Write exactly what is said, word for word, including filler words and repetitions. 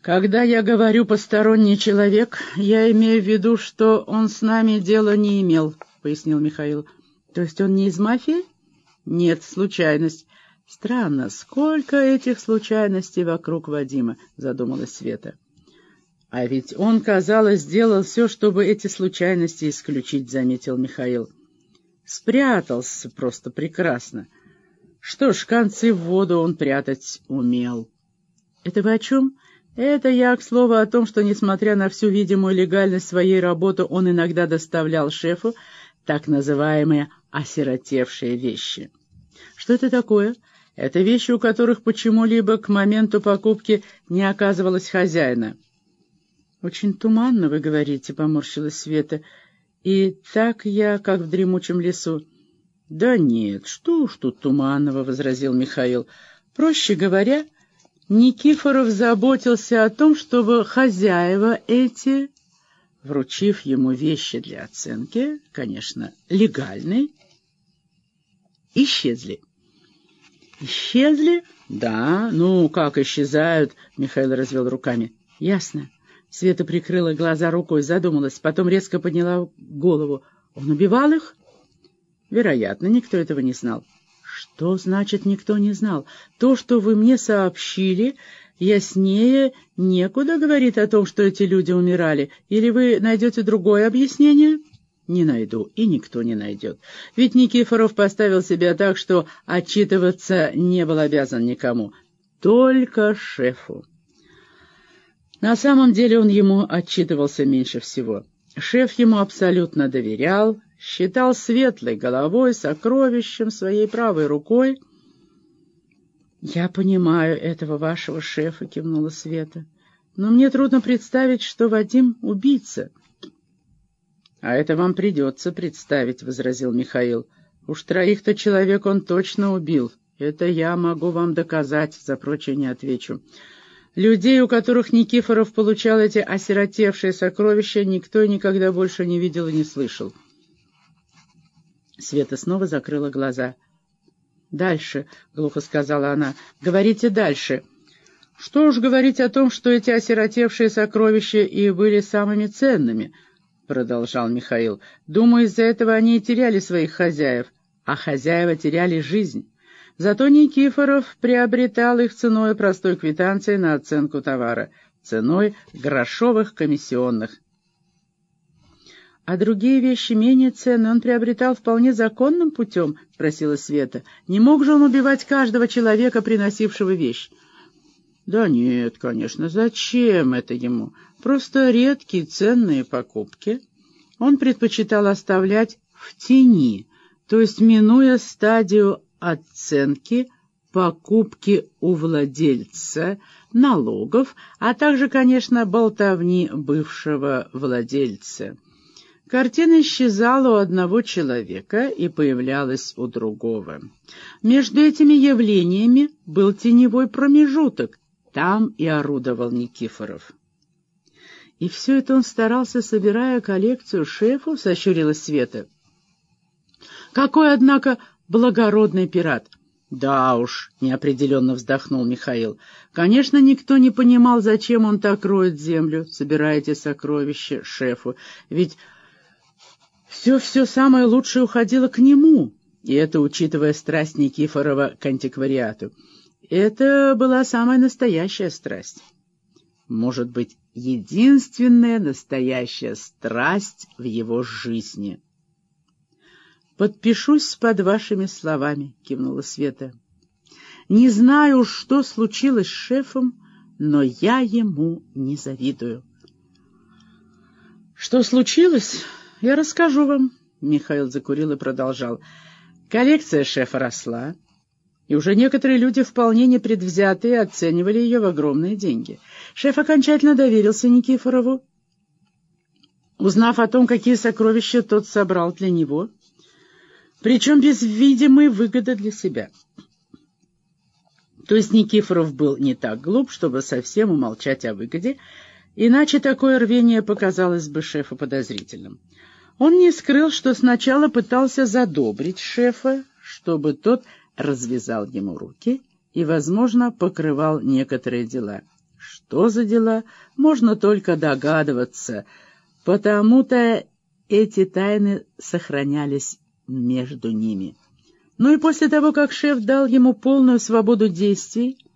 «Когда я говорю «посторонний человек», я имею в виду, что он с нами дела не имел», — пояснил Михаил. «То есть он не из мафии?» «Нет, случайность». «Странно, сколько этих случайностей вокруг Вадима», — задумалась Света. «А ведь он, казалось, сделал все, чтобы эти случайности исключить», — заметил Михаил. «Спрятался просто прекрасно. Что ж, концы в воду он прятать умел». «Это вы о чем?» «Это я, к слову, о том, что, несмотря на всю видимую легальность своей работы, он иногда доставлял шефу так называемые осиротевшие вещи». «Что это такое?» «Это вещи, у которых почему-либо к моменту покупки не оказывалось хозяина». «Очень туманно, вы говорите», — поморщилась Света. «И так я, как в дремучем лесу». «Да нет, что уж тут туманного», — возразил Михаил. «Проще говоря, Никифоров заботился о том, чтобы хозяева эти, вручив ему вещи для оценки, конечно, легальной, исчезли». «Исчезли?» «Да, ну, как исчезают?» — Михаил развел руками. «Ясно». Света прикрыла глаза рукой, задумалась, потом резко подняла голову. «Он убивал их?» «Вероятно, никто этого не знал». «Что значит, никто не знал? То, что вы мне сообщили, яснее некуда говорит о том, что эти люди умирали. Или вы найдете другое объяснение?» «Не найду, и никто не найдет. Ведь Никифоров поставил себя так, что отчитываться не был обязан никому, только шефу». На самом деле он ему отчитывался меньше всего. Шеф ему абсолютно доверял, считал светлой головой, сокровищем, своей правой рукой. «Я понимаю этого вашего шефа», — кивнула Света. «Но мне трудно представить, что Вадим — убийца». «А это вам придется представить», — возразил Михаил. «Уж троих-то человек он точно убил. Это я могу вам доказать, за прочее не отвечу. Людей, у которых Никифоров получал эти осиротевшие сокровища, никто никогда больше не видел и не слышал». Света снова закрыла глаза. «Дальше», — глухо сказала она, — «говорите дальше». «Что уж говорить о том, что эти осиротевшие сокровища и были самыми ценными», — продолжал Михаил. «Думаю, из-за этого они и теряли своих хозяев, а хозяева теряли жизнь. Зато Никифоров приобретал их ценой простой квитанции на оценку товара, ценой грошовых комиссионных». «А другие вещи менее ценные он приобретал вполне законным путем?» — спросила Света. «Не мог же он убивать каждого человека, приносившего вещь?» «Да нет, конечно, зачем это ему? Просто редкие ценные покупки он предпочитал оставлять в тени, то есть минуя стадию оценки, покупки у владельца, налогов, а также, конечно, болтовни бывшего владельца. Картина исчезала у одного человека и появлялась у другого. Между этими явлениями был теневой промежуток, там и орудовал Никифоров». «И все это он старался, собирая коллекцию шефу?» — сощурилась Света. «Какой, однако, благородный пират!» «Да уж», — неопределенно вздохнул Михаил. «Конечно, никто не понимал, зачем он так роет землю, собирая эти сокровища шефу. Ведь все-все самое лучшее уходило к нему, и это учитывая страсть Никифорова к антиквариату. Это была самая настоящая страсть. Может быть, единственная настоящая страсть в его жизни». «Подпишусь под вашими словами», — кивнула Света. «Не знаю, что случилось с шефом, но я ему не завидую». «Что случилось? Я расскажу вам», — Михаил закурил и продолжал. «Коллекция шефа росла, и уже некоторые люди вполне непредвзятые оценивали ее в огромные деньги. Шеф окончательно доверился Никифорову, узнав о том, какие сокровища тот собрал для него, причем без видимой выгоды для себя. То есть Никифоров был не так глуп, чтобы совсем умолчать о выгоде, иначе такое рвение показалось бы шефу подозрительным. Он не скрыл, что сначала пытался задобрить шефа, чтобы тот развязал ему руки и, возможно, покрывал некоторые дела. Что за дела, можно только догадываться, потому-то эти тайны сохранялись между ними. Ну и после того, как шеф дал ему полную свободу действий,